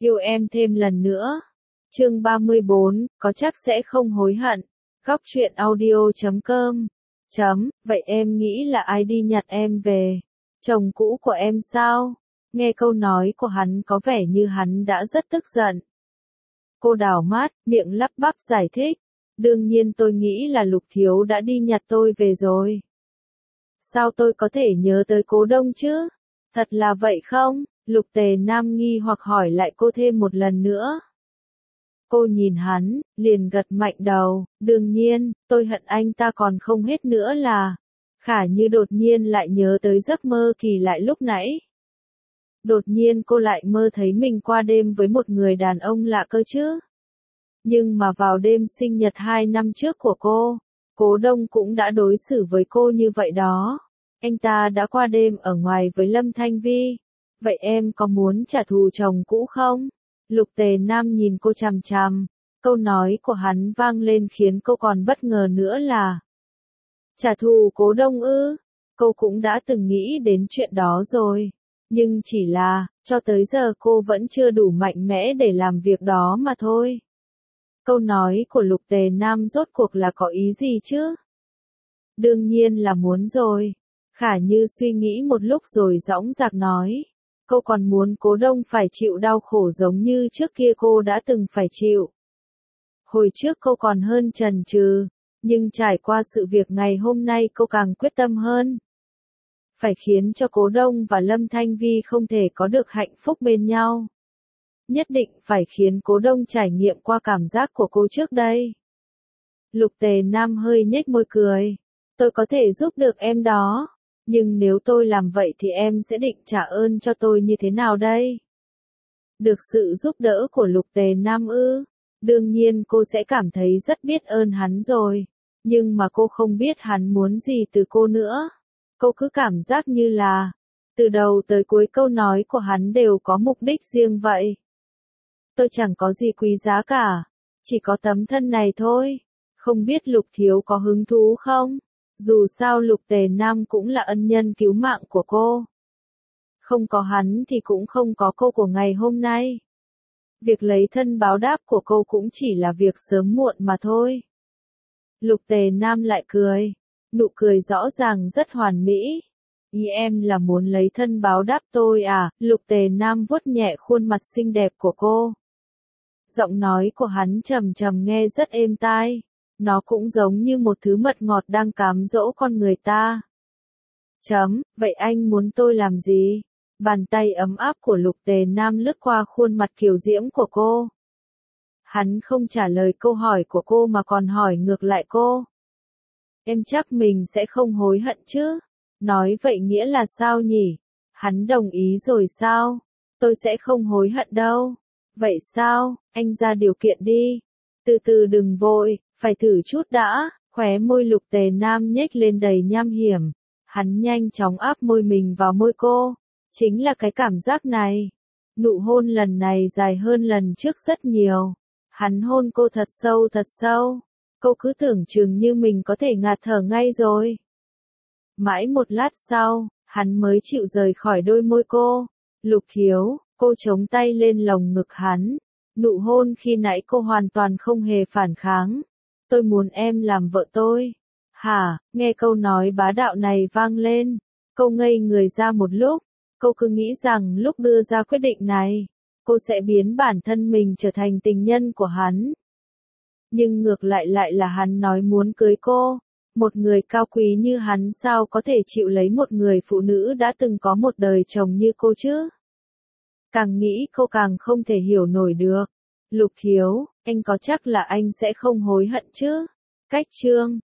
Yêu em thêm lần nữa. Chương 34, có chắc sẽ không hối hận. Góc truyện audio.com. Vậy em nghĩ là ai đi nhặt em về? Chồng cũ của em sao? Nghe câu nói của hắn có vẻ như hắn đã rất tức giận. Cô đảo mắt, miệng lắp bắp giải thích. Đương nhiên tôi nghĩ là Lục Thiếu đã đi nhặt tôi về rồi. Sao tôi có thể nhớ tới Cố Đông chứ? Thật là vậy không? Lục Tề Nam nghi hoặc hỏi lại cô thêm một lần nữa. Cô nhìn hắn, liền gật mạnh đầu, đương nhiên, tôi hận anh ta còn không hết nữa là. Khả Như đột nhiên lại nhớ tới giấc mơ kỳ lạ lúc nãy. Đột nhiên cô lại mơ thấy mình qua đêm với một người đàn ông lạ cơ chứ. Nhưng mà vào đêm sinh nhật 2 năm trước của cô, Cố Đông cũng đã đối xử với cô như vậy đó. Anh ta đã qua đêm ở ngoài với Lâm Thanh Vi. Vậy em có muốn trả thù chồng cũ không? Lục Tề Nam nhìn cô chằm chằm. Câu nói của hắn vang lên khiến cô còn bất ngờ nữa là trả thù Cố Đông ư? Cô cũng đã từng nghĩ đến chuyện đó rồi. Nhưng chỉ là, cho tới giờ cô vẫn chưa đủ mạnh mẽ để làm việc đó mà thôi. Câu nói của Lục Tề Nam rốt cuộc là có ý gì chứ? Đương nhiên là muốn rồi. Khả Như suy nghĩ một lúc rồi dõng dạc nói. Cô còn muốn Cố Đông phải chịu đau khổ giống như trước kia cô đã từng phải chịu. Hồi trước cô còn hơn chần chừ, nhưng trải qua sự việc ngày hôm nay cô càng quyết tâm hơn. Phải khiến cho Cố Đông và Lâm Thanh Vi không thể có được hạnh phúc bên nhau. Nhất định phải khiến Cố Đông trải nghiệm qua cảm giác của cô trước đây. Lục Tề Nam hơi nhếch môi cười. Tôi có thể giúp được em đó. Nhưng nếu tôi làm vậy thì em sẽ định trả ơn cho tôi như thế nào đây? Được sự giúp đỡ của Lục Tề Nam ư? Đương nhiên cô sẽ cảm thấy rất biết ơn hắn rồi. Nhưng mà cô không biết hắn muốn gì từ cô nữa. Cô cứ cảm giác như là, từ đầu tới cuối câu nói của hắn đều có mục đích riêng vậy. Tôi chẳng có gì quý giá cả. Chỉ có tấm thân này thôi. Không biết Lục Thiếu có hứng thú không? Dù sao Lục Tề Nam cũng là ân nhân cứu mạng của cô. Không có hắn thì cũng không có cô của ngày hôm nay. Việc lấy thân báo đáp của cô cũng chỉ là việc sớm muộn mà thôi. Lục Tề Nam lại cười. Nụ cười rõ ràng rất hoàn mỹ. Ý em là muốn lấy thân báo đáp tôi à? Lục Tề Nam vuốt nhẹ khuôn mặt xinh đẹp của cô. Giọng nói của hắn trầm trầm nghe rất êm tai. Nó cũng giống như một thứ mật ngọt đang cám dỗ con người ta. Vậy anh muốn tôi làm gì? Bàn tay ấm áp của Lục Tề Nam lướt qua khuôn mặt kiều diễm của cô. Hắn không trả lời câu hỏi của cô mà còn hỏi ngược lại cô. Em chắc mình sẽ không hối hận chứ? Nói vậy nghĩa là sao nhỉ? Hắn đồng ý rồi sao? Tôi sẽ không hối hận đâu. Vậy sao? Anh ra điều kiện đi. Từ từ đừng vội, phải thử chút đã. Khóe môi Lục Tề Nam nhếch lên đầy nham hiểm. Hắn nhanh chóng áp môi mình vào môi cô. Chính là cái cảm giác này. Nụ hôn lần này dài hơn lần trước rất nhiều. Hắn hôn cô thật sâu thật sâu. Cô cứ tưởng chừng như mình có thể ngạt thở ngay rồi. Mãi một lát sau, hắn mới chịu rời khỏi đôi môi cô. Lục Thiếu, cô chống tay lên lồng ngực hắn. Nụ hôn khi nãy cô hoàn toàn không hề phản kháng. Tôi muốn em làm vợ tôi. Hả? Nghe câu nói bá đạo này vang lên. Cô ngây người ra một lúc. Cô cứ nghĩ rằng lúc đưa ra quyết định này, cô sẽ biến bản thân mình trở thành tình nhân của hắn. Nhưng ngược lại lại là hắn nói muốn cưới cô. Một người cao quý như hắn sao có thể chịu lấy một người phụ nữ đã từng có một đời chồng như cô chứ? Càng nghĩ cô càng không thể hiểu nổi được. Lục Thiếu, anh có chắc là anh sẽ không hối hận chứ? Cách chương